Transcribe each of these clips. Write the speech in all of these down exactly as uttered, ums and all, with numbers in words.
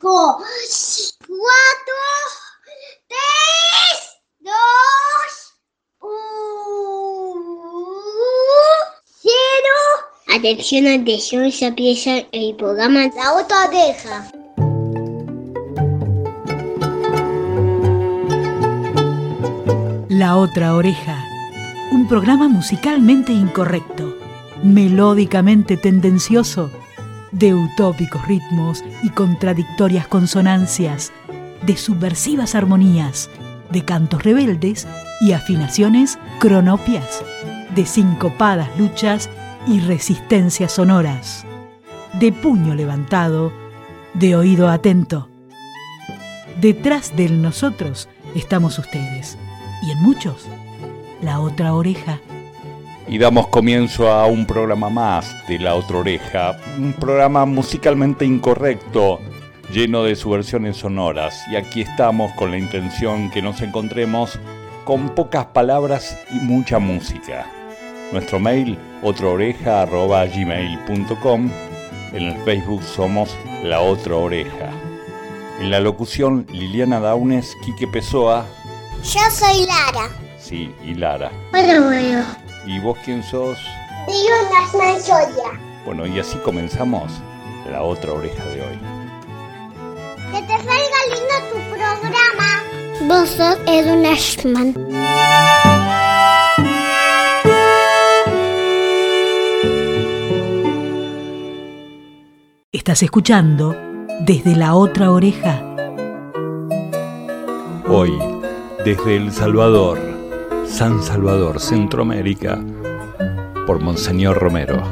cinco, cuatro, tres, dos, uno, cero. Atención, atención, ya empieza el programa La Otra Oreja. La Otra Oreja, un programa musicalmente incorrecto, melódicamente tendencioso, de utópicos ritmos y contradictorias consonancias, de subversivas armonías, de cantos rebeldes y afinaciones cronopias, de sincopadas luchas y resistencias sonoras, de puño levantado, de oído atento. Detrás del nosotros estamos ustedes, y en muchos, la otra oreja. Y damos comienzo a un programa más de La Otra Oreja, un programa musicalmente incorrecto, lleno de subversiones sonoras. Y aquí estamos con la intención que nos encontremos con pocas palabras y mucha música. Nuestro mail, otraoreja arroba gmail punto com. En el Facebook somos La Otra Oreja. En la locución, Liliana Daunes, Quique Pessoa. Yo soy Lara. Sí, y Lara. Hola, bueno. ¿Y vos quién sos? Digo Nasman Soria. Bueno, y así comenzamos La Otra Oreja de hoy. Que te salga lindo tu programa. Vos sos Edwin Ashman. Estás escuchando Desde la Otra Oreja. Hoy, desde El Salvador, San Salvador, Centroamérica, por Monseñor Romero.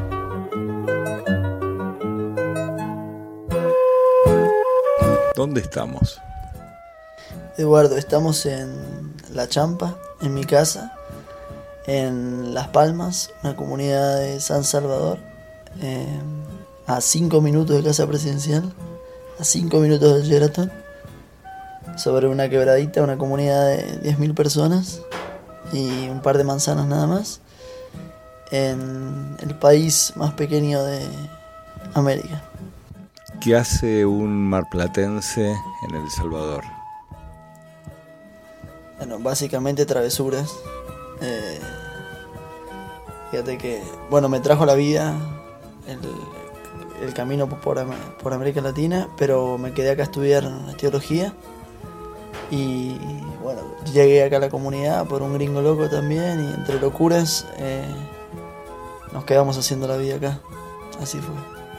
¿Dónde estamos? Eduardo, estamos en La Champa, en mi casa, en Las Palmas, una comunidad de San Salvador, eh, a cinco minutos de Casa Presidencial, a cinco minutos del Sheraton, sobre una quebradita, una comunidad de diez mil personas y un par de manzanas nada más, en el país más pequeño de América. ¿Qué hace un marplatense en El Salvador? Bueno, básicamente travesuras. Eh, fíjate que, bueno, me trajo la vida el, el camino por, por América Latina, pero me quedé acá a estudiar teología. Y bueno, llegué acá a la comunidad por un gringo loco también, y entre locuras eh, nos quedamos haciendo la vida acá. Así fue.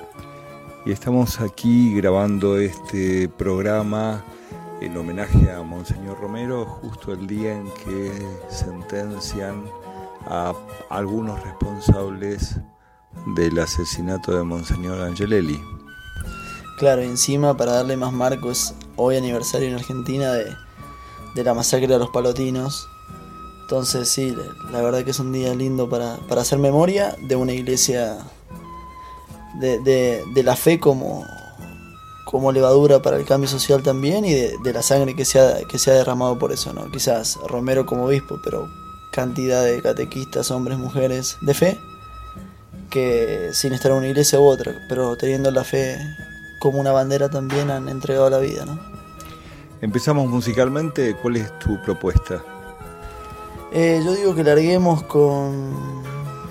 Y estamos aquí grabando este programa en homenaje a Monseñor Romero, justo el día en que sentencian a algunos responsables del asesinato de Monseñor Angelelli. Claro, y encima, para darle más marcos, hoy aniversario en Argentina de, de la masacre de los Palotinos. Entonces sí, la verdad que es un día lindo para, para hacer memoria de una iglesia de, de, de la fe como, como levadura para el cambio social también, y de, de la sangre que se, ha, que se ha derramado por eso, ¿no? Quizás Romero como obispo, pero cantidad de catequistas, hombres, mujeres de fe, que sin estar en una iglesia u otra, pero teniendo la fe como una bandera también, han entregado la vida, ¿no? Empezamos musicalmente. ¿Cuál es tu propuesta? Eh, yo digo que larguemos con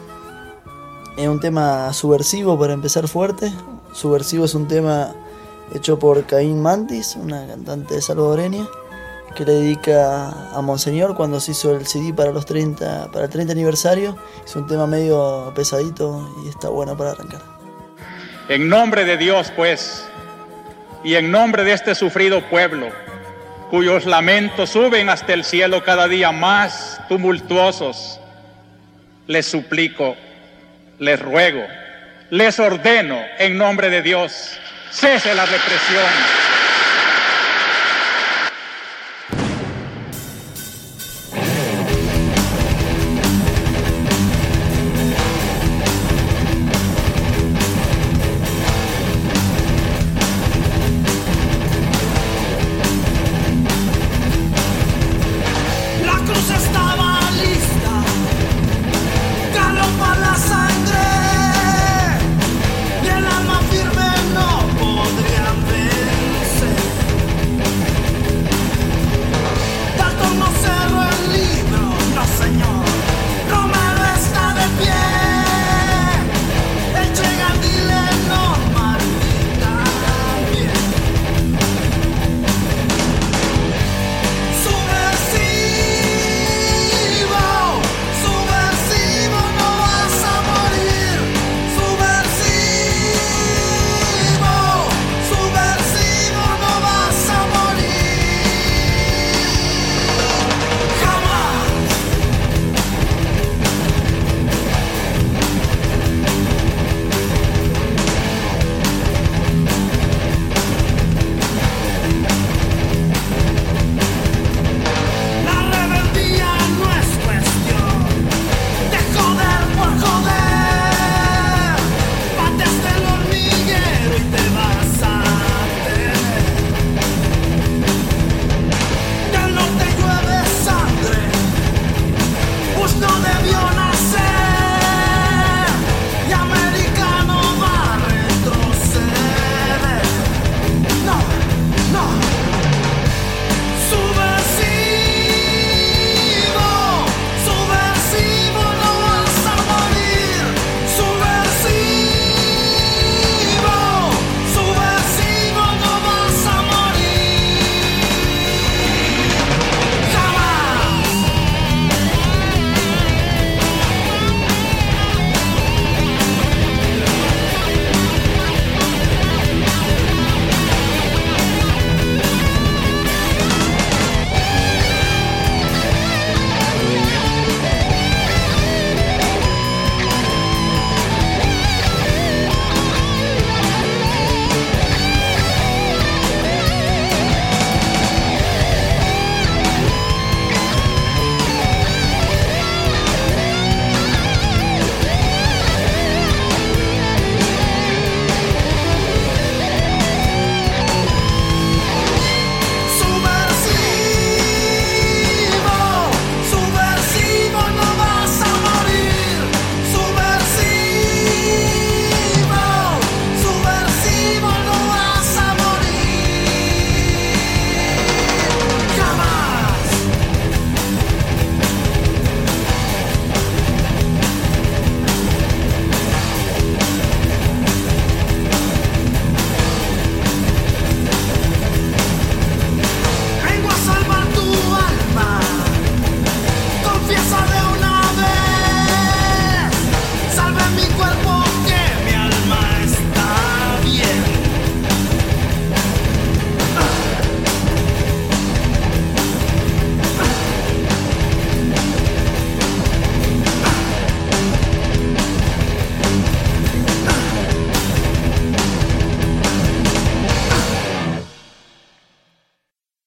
eh, un tema subversivo para empezar fuerte. Subversivo es un tema hecho por Caín Mantis, una cantante salvadoreña, que le dedica a Monseñor cuando se hizo el C D para los treinta, para el treinta aniversario. Es un tema medio pesadito y está bueno para arrancar. En nombre de Dios, pues, y en nombre de este sufrido pueblo, cuyos lamentos suben hasta el cielo cada día más tumultuosos, les suplico, les ruego, les ordeno, en nombre de Dios, cese la represión. Firme no podrían ver.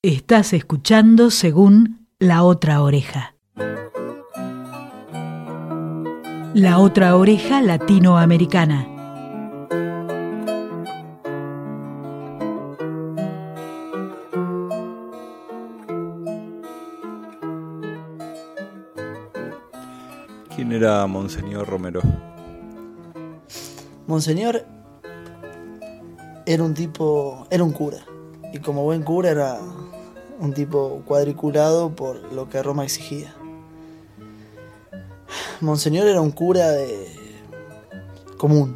Estás escuchando Según La Otra Oreja. La Otra Oreja Latinoamericana. ¿Quién era Monseñor Romero? Monseñor era un tipo, era un cura, y como buen cura era un tipo cuadriculado por lo que Roma exigía. Monseñor era un cura de común.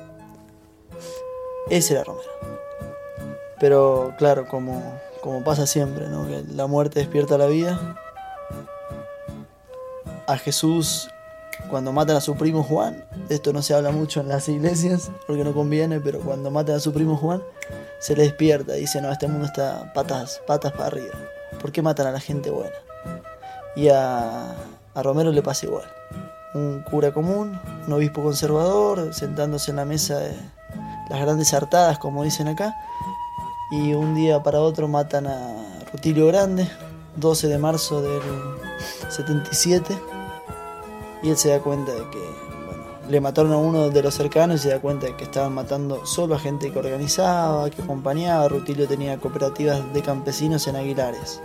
Ese era Romero. Pero claro, como, como pasa siempre, ¿no? Que la muerte despierta la vida. A Jesús, cuando matan a su primo Juan, de esto no se habla mucho en las iglesias porque no conviene, pero cuando matan a su primo Juan, se le despierta y dice: no, este mundo está patas, patas para arriba. ¿Por qué matan a la gente buena? Y a, a Romero le pasa igual. Un cura común, un obispo conservador, sentándose en la mesa de las grandes hartadas, como dicen acá, y un día para otro matan a Rutilio Grande, doce de marzo del setenta y siete, y él se da cuenta de que, bueno, le mataron a uno de los cercanos y se da cuenta de que estaban matando solo a gente que organizaba, que acompañaba. Rutilio tenía cooperativas de campesinos en Aguilares,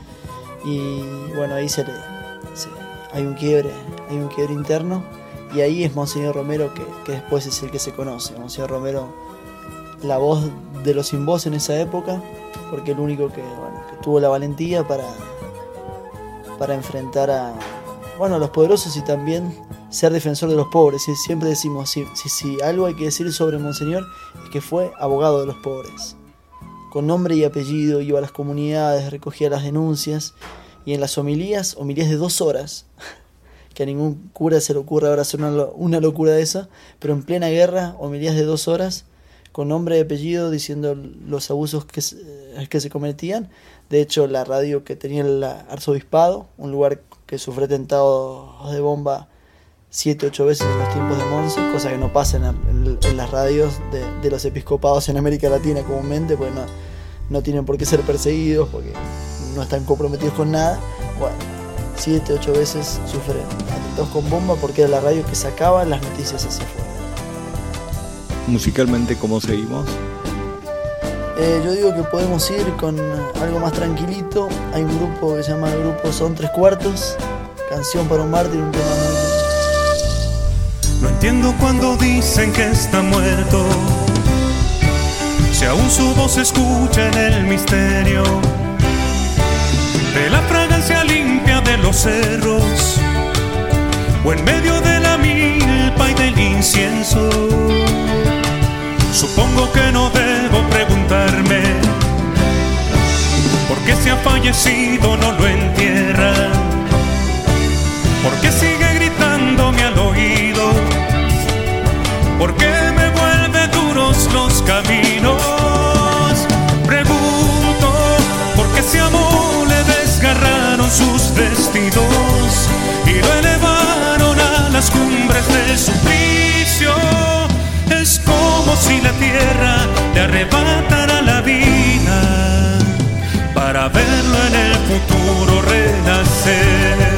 y bueno, ahí se le... Se, hay un quiebre, hay un quiebre interno, y ahí es Monseñor Romero que, que después es el que se conoce. Monseñor Romero, la voz de los sin voz en esa época, porque el único que, bueno, que tuvo la valentía para, para enfrentar a, bueno, a los poderosos y también ser defensor de los pobres. Y siempre decimos, si, si, si algo hay que decir sobre Monseñor, es que fue abogado de los pobres. Con nombre y apellido iba a las comunidades, recogía las denuncias. Y en las homilías, homilías de dos horas, que a ningún cura se le ocurre ahora hacer una, una locura de esa, pero en plena guerra, homilías de dos horas, con nombre y apellido, diciendo los abusos que se, que se cometían. De hecho, la radio que tenía el arzobispado, un lugar que sufre atentados de bomba siete, ocho veces en los tiempos de Monse, cosa que no pasa en, en, en las radios de, de los episcopados en América Latina comúnmente, porque no, no tienen por qué ser perseguidos, porque no están comprometidos con nada. Bueno, siete, ocho veces sufren atentados con bomba porque era la radio que sacaba las noticias hacia afuera. Musicalmente, ¿cómo seguimos? Eh, yo digo que podemos ir con algo más tranquilito. Hay un grupo que se llama el grupo Son Tres Cuartos, Canción para un Mártir, un tema muy... No entiendo cuando dicen que está muerto, si aún su voz se escucha en el misterio de la fragancia limpia de los cerros, o en medio de la milpa y del incienso. Supongo que no debo preguntarme por qué se ha fallecido, no lo entierran, por qué sigue gritándome al oído, por qué me vuelve duros los caminos. Pregunto por qué ese amor le desgarraron sus vestidos y lo elevaron a las cumbres del suplicio. Es como si la tierra le arrebatara la vida para verlo en el futuro renacer.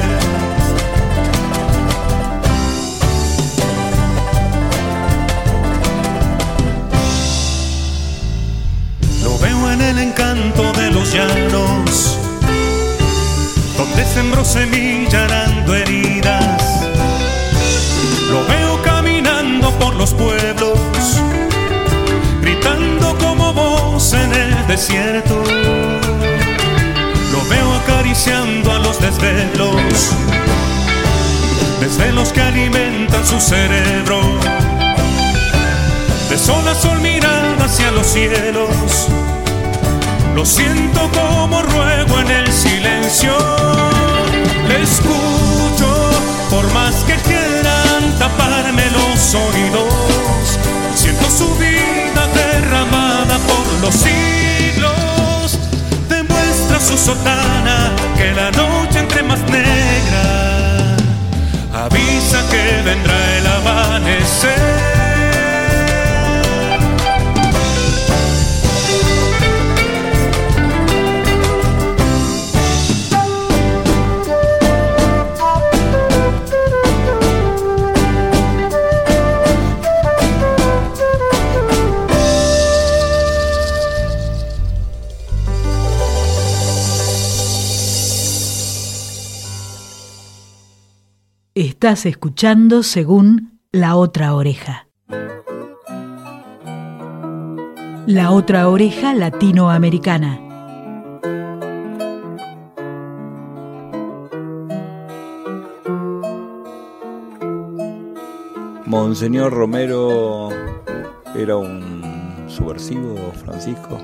Lo veo en el encanto de los llanos, donde sembró semilla arando heridas. Lo veo caminando por los pueblos, gritando como voz en el desierto. Lo veo acariciando a los desvelos, desvelos que alimentan su cerebro. De sol a sol mirada hacia los cielos, lo siento como ruego en el silencio. Le escucho por más que quieran taparme los oídos. Siento su vida derramada por los siglos. Demuestra su sotana que la noche entre más negra avisa que vendrá el amanecer. Estás escuchando Según La Otra Oreja. La Otra Oreja Latinoamericana. Monseñor Romero era un subversivo, Francisco.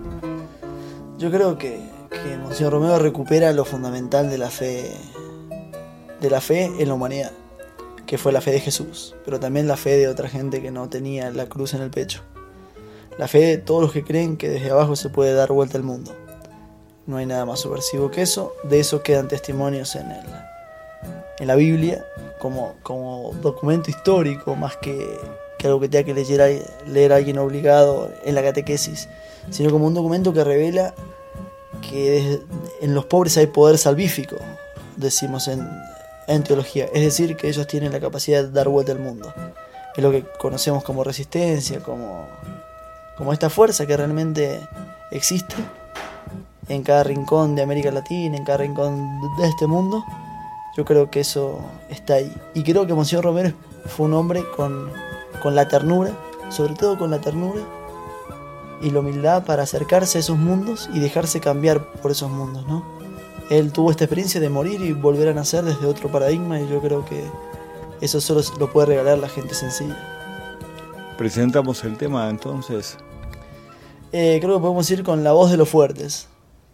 Yo creo que, que Monseñor Romero recupera lo fundamental de la fe, de la fe en la humanidad, que fue la fe de Jesús, pero también la fe de otra gente que no tenía la cruz en el pecho. La fe de todos los que creen que desde abajo se puede dar vuelta al mundo. No hay nada más subversivo que eso. De eso quedan testimonios en, el, en la Biblia como, como documento histórico, más que, que algo que tenga que leer, leer a alguien obligado en la catequesis, sino como un documento que revela que desde, en los pobres hay poder salvífico, decimos en, en teología. Es decir, que ellos tienen la capacidad de dar vuelta al mundo. Es lo que conocemos como resistencia, como... como esta fuerza que realmente existe en cada rincón de América Latina, en cada rincón de este mundo. Yo creo que eso está ahí. Y creo que Monseñor Romero fue un hombre con, con la ternura, sobre todo con la ternura y la humildad para acercarse a esos mundos y dejarse cambiar por esos mundos, ¿no? Él tuvo esta experiencia de morir y volver a nacer desde otro paradigma, y yo creo que eso solo lo puede regalar la gente sencilla. Presentamos el tema entonces. Eh, creo que podemos ir con La Voz de los Fuertes,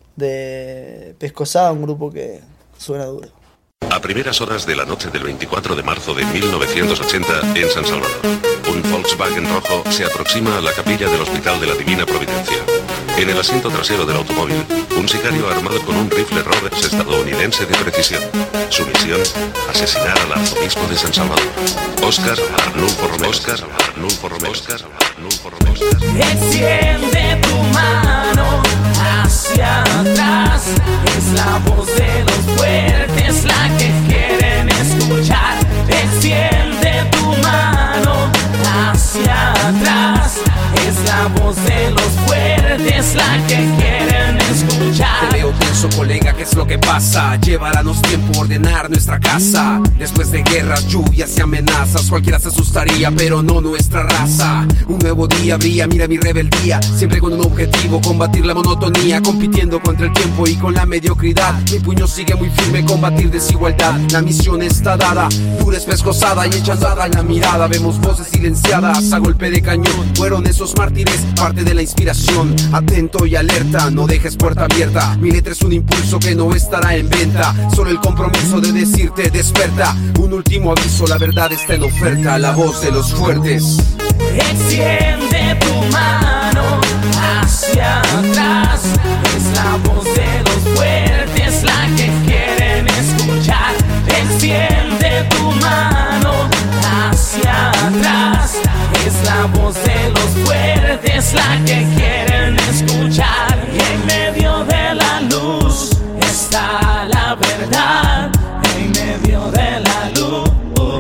de Pescosada, un grupo que suena duro. A primeras horas de la noche del veinticuatro de marzo de mil novecientos ochenta, en San Salvador, un Volkswagen rojo se aproxima a la capilla del Hospital de la Divina Providencia. En el asiento trasero del automóvil, un sicario armado con un rifle Roberts estadounidense de precisión. Su misión, asesinar al arzobispo de San Salvador, Óscar Arnulfo Romero. Óscar Arnulfo Romero. Óscar Arnulfo Romero. Extiende tu mano hacia atrás, es la voz de los fuertes la que quieren escuchar. Extiende tu mano hacia atrás, es la voz de los fuertes la que quieren escuchar. Te veo tenso, colega, ¿qué es lo que pasa? Llevará-nos tiempo ordenar nuestra casa. Después de guerras, lluvias y amenazas, cualquiera se asustaría, pero no nuestra raza. Un nuevo día brilla, mira mi rebeldía, siempre con un objetivo, combatir la monotonía, compitiendo contra el tiempo y con la mediocridad. Mi puño sigue muy firme, combatir desigualdad. La misión está dada, dura es pescosada y echada en la mirada. Vemos voces silenciadas a golpe de cañón. Fueron esos mártires, parte de la inspiración. Atento y alerta, no dejes puerta abierta. Mi letra es un impulso que no estará en venta. Solo el compromiso de decirte despierta. Un último aviso, la verdad está en oferta. La voz de los fuertes. Extiende tu mano hacia atrás, es la voz de los fuertes la que quieren escuchar. Extiende tu mano hacia atrás, es la voz de los fuertes la que quieren escuchar. Y en medio de la luz está la verdad, en medio de la luz,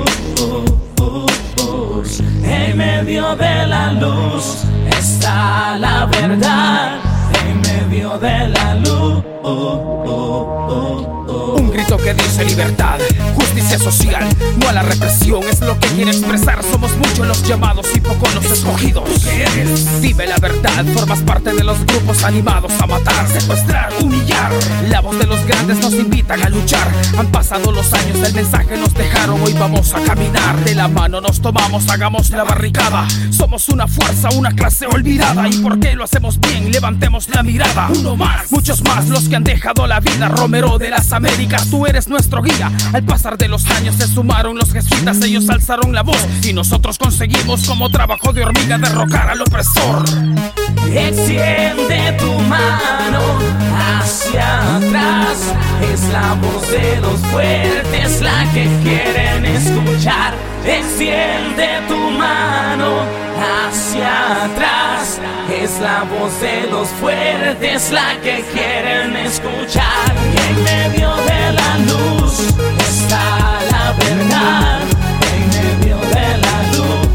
en medio de la luz está la verdad, en medio de la luz. Un grito que dice libertad, justicia social, no a la represión, es lo que quiere expresar. Somos muchos los llamados y pocos los escogidos. ¿Qué eres? Dime la verdad, formas parte de los grupos animados a matar, secuestrar, humillar. La voz de los grandes nos invitan a luchar. Han pasado los años, el mensaje nos dejaron, hoy vamos a caminar. De la mano nos tomamos, hagamos la barricada. Somos una fuerza, una clase olvidada. ¿Y por qué lo hacemos bien? Levantemos la mirada. Uno más, muchos más los que han dejado la vida. Romero de las Américas, tú eres nuestro guía. Al pasar de los años se sumaron los jesuitas, ellos alzaron la voz y nosotros conseguimos como trabajo de hormiga derrocar al opresor. Extiende tu mano hacia atrás, es la voz de los fuertes la que quieren escuchar. Extiende tu mano hacia atrás, es la voz de los fuertes la que quieren escuchar. Y en medio de la luz está la verdad, en medio de la luz,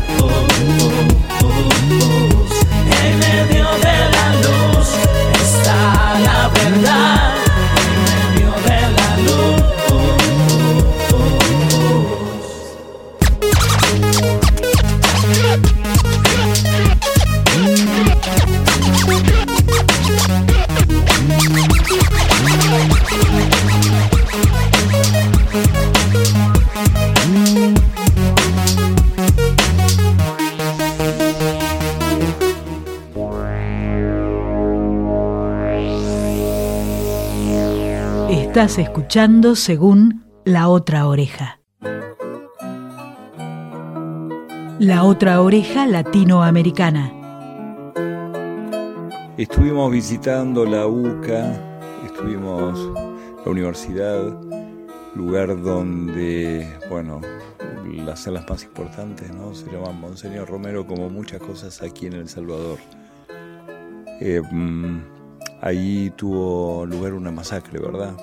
en medio de la luz está la verdad, en medio de la luz. Estás escuchando Según La Otra Oreja. La Otra Oreja Latinoamericana. Estuvimos visitando la U C A, estuvimos la universidad, lugar donde, bueno, las salas más importantes, ¿no? Se llaman Monseñor Romero, como muchas cosas aquí en El Salvador. Eh, ahí tuvo lugar una masacre, ¿verdad?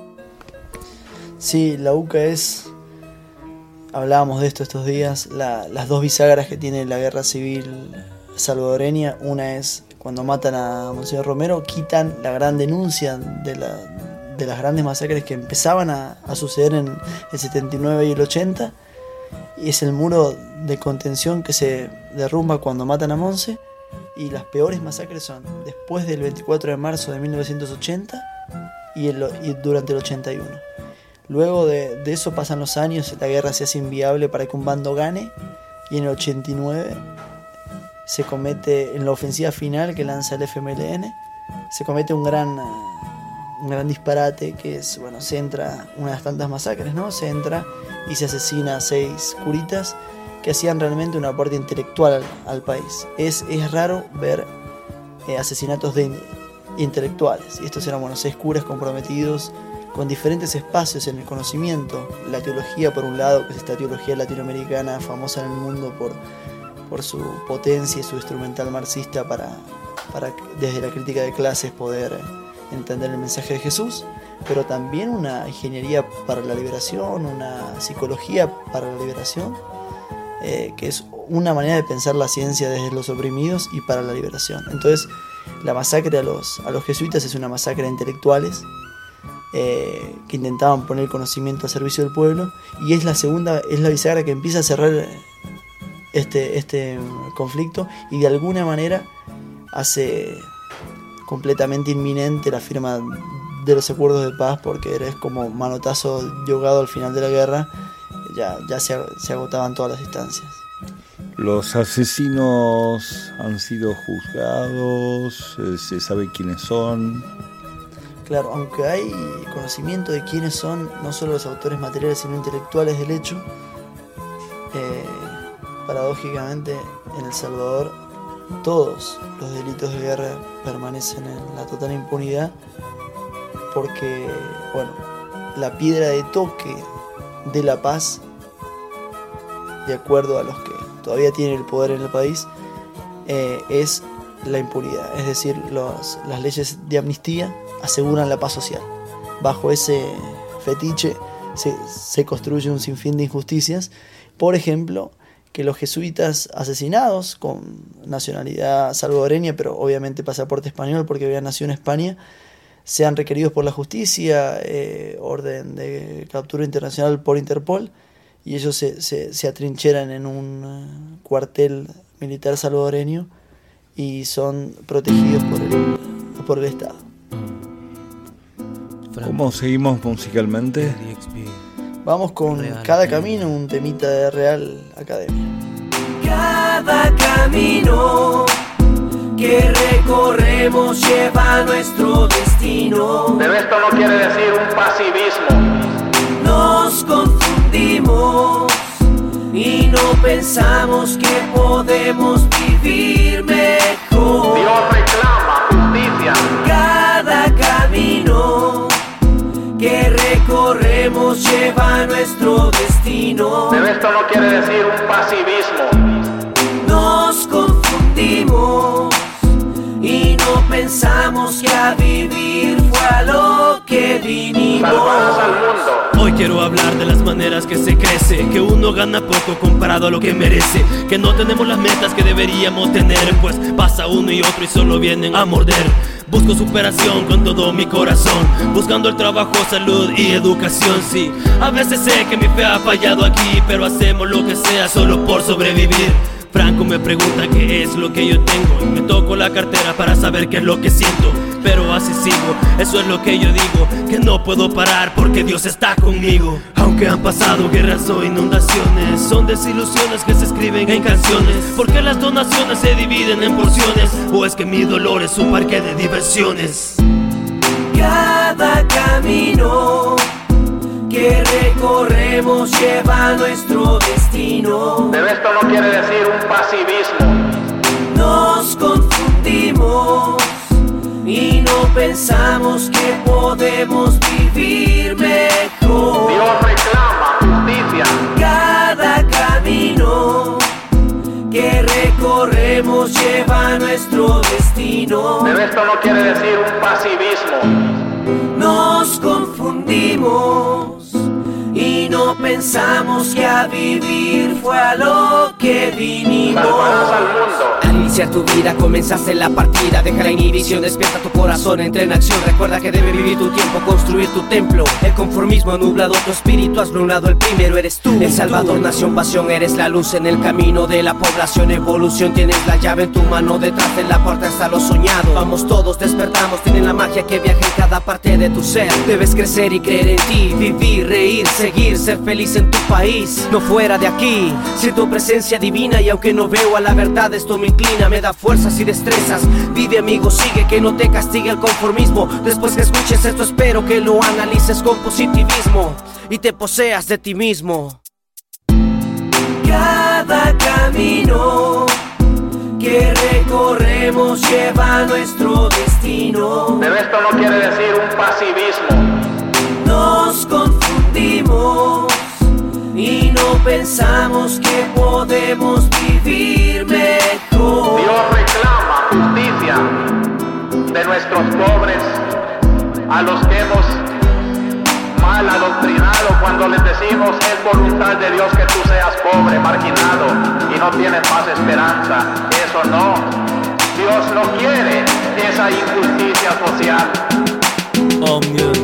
Sí, la U C A es, hablábamos de esto estos días, la, las dos bisagras que tiene la guerra civil salvadoreña. Una es cuando matan a Monseñor Romero, quitan la gran denuncia de, la, de las grandes masacres que empezaban a, a suceder en el setenta y nueve y el ochenta, y es el muro de contención que se derrumba cuando matan a Monse. Y las peores masacres son después del veinticuatro de marzo de mil novecientos ochenta y, el, y durante el ochenta y uno. Luego de, de eso pasan los años, la guerra se hace inviable para que un bando gane, y en el ochenta y nueve se comete, en la ofensiva final que lanza el F M L N, se comete un gran, un gran disparate, que es, bueno, se entra, una de las tantas masacres, ¿no? Se entra y se asesina a seis curitas que hacían realmente un aporte intelectual al, al país. Es, es raro ver eh, asesinatos de intelectuales, y estos eran, bueno, seis curas comprometidos con diferentes espacios en el conocimiento, la teología por un lado, que es esta teología latinoamericana famosa en el mundo por, por su potencia y su instrumental marxista para, para desde la crítica de clases poder entender el mensaje de Jesús, pero también una ingeniería para la liberación, una psicología para la liberación, eh, que es una manera de pensar la ciencia desde los oprimidos y para la liberación. Entonces, la masacre a los, a los jesuitas es una masacre de intelectuales, Eh, que intentaban poner el conocimiento al servicio del pueblo, y es la segunda, es la bisagra que empieza a cerrar este, este conflicto, y de alguna manera hace completamente inminente la firma de los acuerdos de paz, porque es como manotazo yogado al final de la guerra. Ya, ya se, se agotaban todas las instancias. Los asesinos han sido juzgados, se sabe quiénes son. Claro, aunque hay conocimiento de quiénes son no solo los autores materiales sino intelectuales del hecho, eh, paradójicamente en El Salvador todos los delitos de guerra permanecen en la total impunidad, porque, bueno, la piedra de toque de la paz, de acuerdo a los que todavía tienen el poder en el país, eh, es la impunidad. Es decir, los, las leyes de amnistía aseguran la paz social. Bajo ese fetiche se, se construye un sinfín de injusticias. Por ejemplo, que los jesuitas asesinados con nacionalidad salvadoreña, pero obviamente pasaporte español porque habían nacido en España, sean requeridos por la justicia, eh, orden de captura internacional por Interpol, y ellos se, se, se atrincheran en un uh, cuartel militar salvadoreño y son protegidos por el, por el Estado. ¿Cómo seguimos musicalmente? Vamos con Cada Camino, un temita de Real Academia. Cada camino que recorremos lleva a nuestro destino. Pero esto no quiere decir un pasivismo. Nos confundimos y no pensamos que podemos vivir mejor. Dios reclama justicia. Cada camino que recorremos lleva a nuestro destino. Pero esto no quiere decir un pasivismo. Nos confundimos y no pensamos que a vivir fue a lo que vinimos. Salvamos al mundo. Hoy quiero hablar de las maneras que se crece, que uno gana poco comparado a lo que merece, que no tenemos las metas que deberíamos tener, pues pasa uno y otro y solo vienen a morder. Busco superación con todo mi corazón, buscando el trabajo, salud y educación, sí. A veces sé que mi fe ha fallado aquí, pero hacemos lo que sea solo por sobrevivir. Franco me pregunta qué es lo que yo tengo y me toco la cartera para saber qué es lo que siento. Pero así sigo, eso es lo que yo digo, que no puedo parar porque Dios está conmigo. Aunque han pasado guerras o inundaciones, son desilusiones que se escriben en canciones. Porque las donaciones se dividen en porciones, o es que mi dolor es un parque de diversiones. Cada Cada camino que recorremos lleva a nuestro destino. Pero esto no quiere decir un pasivismo. Nos confundimos y no pensamos que podemos vivir mejor. Dios reclama justicia. Cada camino que recorremos lleva a nuestro destino. Pero esto no quiere decir un pasivismo. Nos confundimos y no pensamos que a vivir fue a lo que vinimos. Salvarás al mundo. Al iniciar tu vida comenzaste la partida. Deja la inhibición, despierta tu corazón, entra en acción. Recuerda que debe vivir tu tiempo, construir tu templo. El conformismo ha nublado tu espíritu, has nublado el primero, eres tú. El Salvador, nación, pasión, eres la luz en el camino de la población. Evolución, tienes la llave en tu mano, detrás de la puerta está lo soñado. Vamos todos, despertamos, tienen la magia que viaja en cada parte de tu ser. Debes crecer y creer en ti, vivir, reír, seguir, ser feliz en tu país, no fuera de aquí. Siento presencia divina y aunque no veo a la verdad, esto me inclina, me da fuerzas y destrezas. Vive, amigo, sigue, que no te castigue el conformismo. Después que escuches esto espero que lo analices con positivismo y te poseas de ti mismo. Cada camino que recorremos lleva a nuestro destino. Pero esto no quiere decir un pasivismo. Nos confundimos y no pensamos que podemos vivir mejor. Dios reclama justicia de nuestros pobres, a los que hemos mal adoctrinado cuando les decimos es voluntad de Dios que tú seas pobre, marginado y no tienes más esperanza. Eso no. Dios no quiere esa injusticia social. Omnium.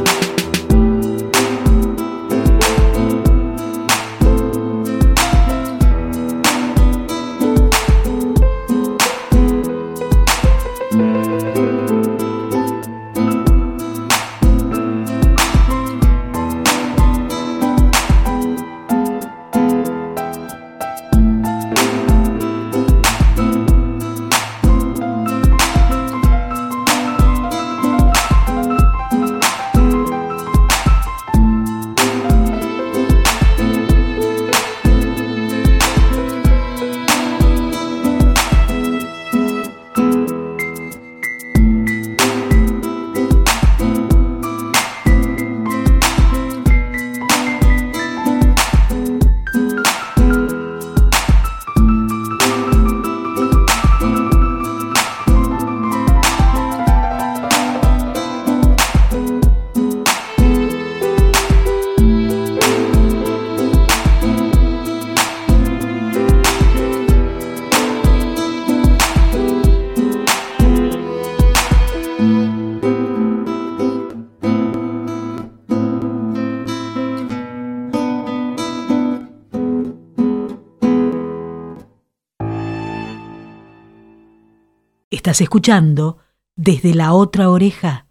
Estás escuchando Desde la Otra Oreja.